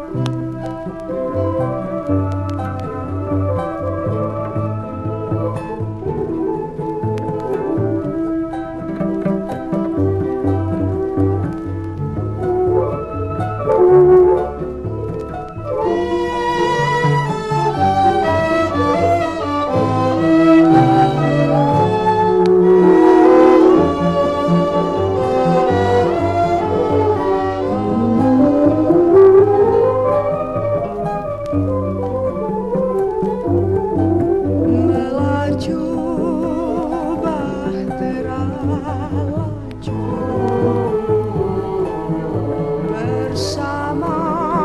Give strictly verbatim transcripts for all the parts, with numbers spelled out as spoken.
Bersama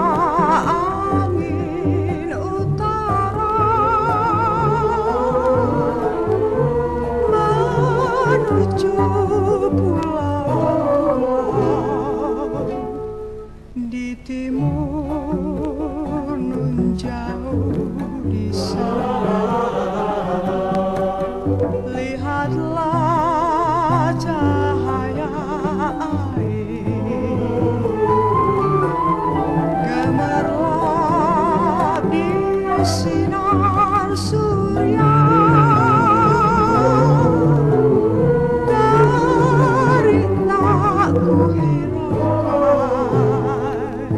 angin utara menuju pulau di timur nun jauh di sana. Lihatlah cahaya gemerlap di sinar surya, derita ku hiraukan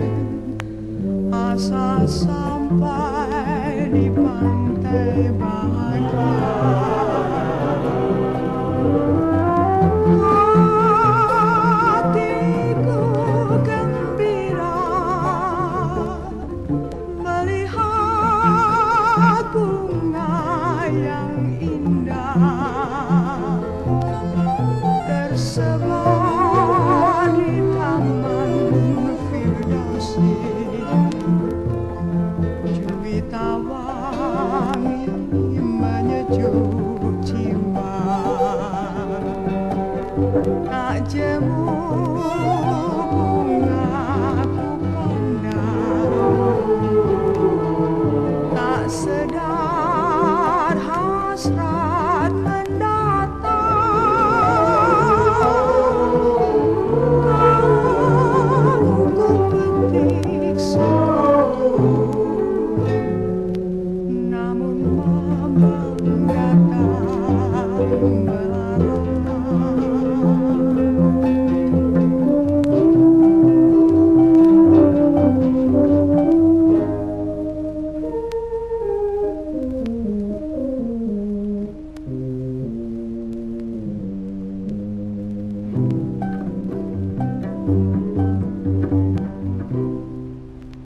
asa sampai di pantai bahagia. Bunga yang indah tersebar di taman Firdausi.